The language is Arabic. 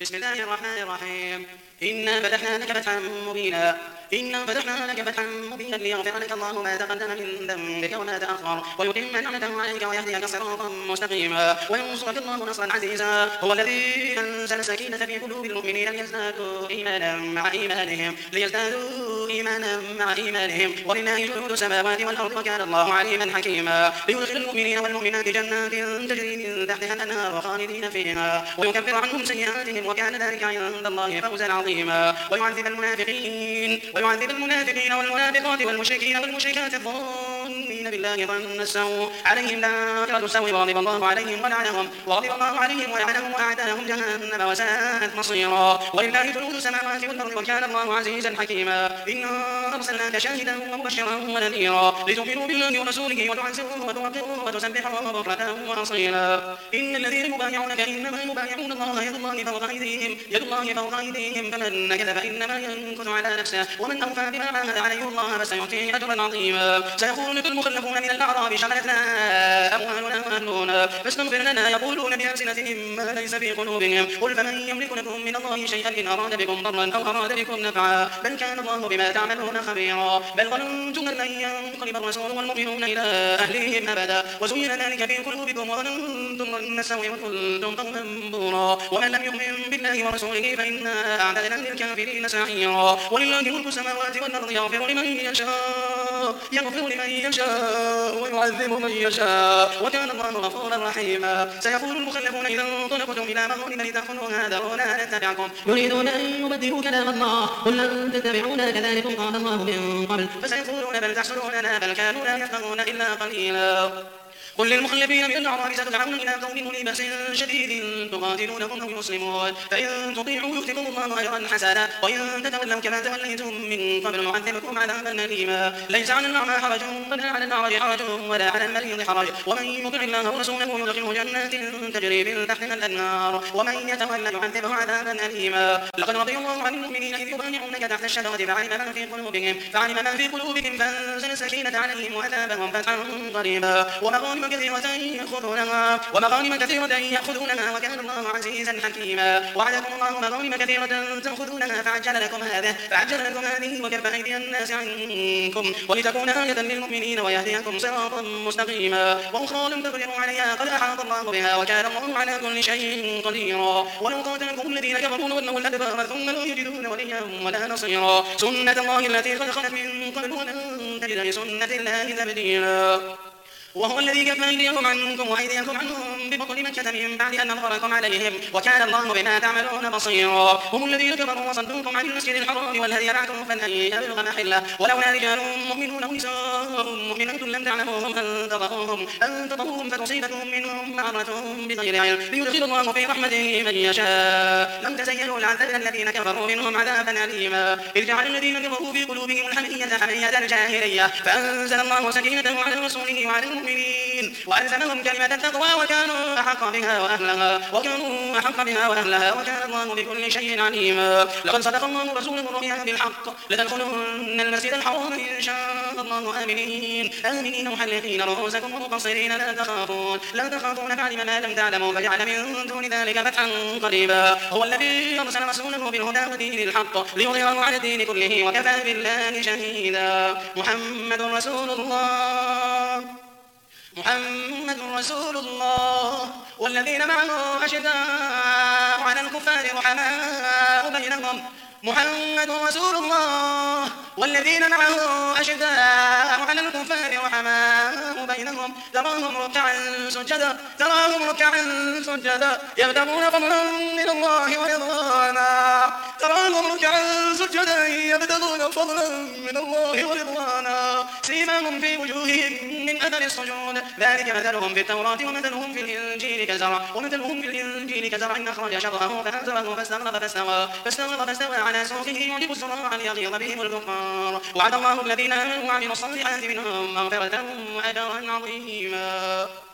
بسم الله الرحمن الرحيم. إنا فتحنا لك فتحا مبينا ليغفر لك الله ما تقدم من ذنبك وما تأخر ويتم نعمته عليك ويهديك صراطا مستقيما وينصرك الله نصرا عزيزا. هو الذي أنزل السكينة في قلوب المؤمنين ليزدادوا إيمانا مع إيمانهم ولله جنود السماوات والأرض وكان الله عليما حكيما. ليدخل المؤمنين والمؤمنات جنات تجري من تحتها الأنهار خالدين فيها ويكفر عنهم سيئاتهم وكان ذلك عند الله فوزا عظيما. ويعذب المنافقين والمنافقات والمشركين والمشركات الظانين بالله ظن السوء عليهم دائرة السوء وغضب الله عليهم ولعنهم وأعد لهم جهنم وساءت مصيرا. ولله جنود السماوات والأرض وكان الله عزيزا حكيما. إنا أرسلناك شاهدا ومبشرا ونذيرا لتؤمنوا بالله ورسوله وتعزروه وتوقروه وتسبحوه بكرة وأصيلا. إن الذين يبايعونك إنما يبايعون الله يد الله فوق أيديهم فمن نكث فإنما ينكث على نفسه ومن أوفى بما عاهد عليه الله فسيؤتيه أجرا عظيما. سيقول المخلفون من الأعراب شغلتنا أموالنا وأهلنا فاستغفر لنا يقولون بألسنتهم ما ليس في قلوبهم قل فمن يملك لكم من الله شيئا إن أراد بكم ضرا أو أراد بكم نفعا بل كان الله بما تعملون خبيرا. بل ظننتم أن لن ينقلب الرسول والمؤمنون إلى أهلهم أبدا وزين ذلك في قلوبكم وظننتم ظن السوء وكنتم قوما بورا. ومن لم يؤمن بالله ورسوله فإنا أعتدنا للكافرين سعيرا. ولله ملك السماوات والأرض يغفر لمن يشاء ويعذب من يشاء وكان الله غفورا رحيما. سيقول المخلفون إذا انطلقتم إلى مغانم لتأخذوها ذرونا نتبعكم يريدون أن يبدلوا كلام الله قل لن تتبعونا كذلكم قال الله من قبل فسيقولون بل تحسدوننا بل كانوا لا يفقهون إلا قليلا. قل للمخلفين من الأعراب ستدعون إلى قوم أولي بأس شديد تقاتلونهم أو يسلمون فإن تطيعوا يؤتكم الله أجرا حسنا وإن تتولوا كما توليتم من قبل يعذبكم عذابا أليما. ليس على الأعمى حرج ولا على الأعرج حرج ولا على المريض حرج ومن يطع الله ورسوله يدخله جنات تجري من تحتها الأنهار ومن يتولى يعذبه عذابا أليما. لقد رضي الله عن المؤمنين إذ يبايعونك تحت الشجرة فعلم ما في قلوبهم فأنزل السكينة عليهم وأثابهم فتحا قريبا ومغانم كثيرة يأخذونها وكان الله عزيزا حكيما. وعدكم الله مغانم كثيرة تأخذونها فعجل لكم هذه وكف أيدي الناس عنكم ولتكون آية للمؤمنين ويهديكم صراطا مستقيما. وأخرى لم تقدروا عليها قد أحاط الله بها وكان الله على كل شيء قديرا. ولو قاتلكم الذين كفروا لولوا الأدبار ثم لا يجدون وليا ولا نصيرا. سنة الله التي قد خلت من قبل ولن تجد لسنة الله تبديلا. وهو الذي كف أيديكم عنكم وأيديكم عنهم ببطن مكة من بعد أن أظهركم عليهم وكان الله بما تعملون بصيرا. هم الذين كفروا وصدوكم عن المسجد الحرام والهدي معكوفا أن يبلغ محله ولولا رجال مؤمنون ونساء مؤمنات لم تعلموهم أن تطؤوهم فتصيبكم منهم معرة بغير علم ليدخل الله في رحمته من يشاء. لم تزينوا لعذبنا الذين كفروا منهم عذابا أليما. إذ جعل الذين كفروا في قلوبهم حمية الجاهلية فأنزل الله سكينته على رسوله وعلى المؤمنين وألزمهم كلمة التقوى وكانوا أحق بها وأهلها وكان الله بكل شيء عليما. لقد صدق الله رسوله الرؤيا بالحق لتدخلن المسجد الحرام إن شاء الله آمنين محلقين رؤوسكم ومقصرين لا تخافون فعلم ما لم تعلموا فجعل من دون ذلك فتحا قريبا. هو الذي أرسل رسوله بالهدى ودين الحق ليظهره على الدين كله وكفى بالله شهيدا. محمد رسول الله والذين معه أشداء على الكفار رحماء بينهم محمد رسول الله والذين معه أشداء على الكفار رحماء بينهم تراهم ركعا سجدا يبتغون فضلا من الله ورضوانا سيماهم في وجوههم من أثر السجود ذلك مثلهم في التوراة ومثلهم في الإنجيل كزرع أخرج شطأه فآزره فاستغلظ على سوقه يعجب الزراع ليغيظ بهم الكفار. وعد الله الذين آمنوا وعملوا الصالحات منهم مغفرة وأجرا عظيما.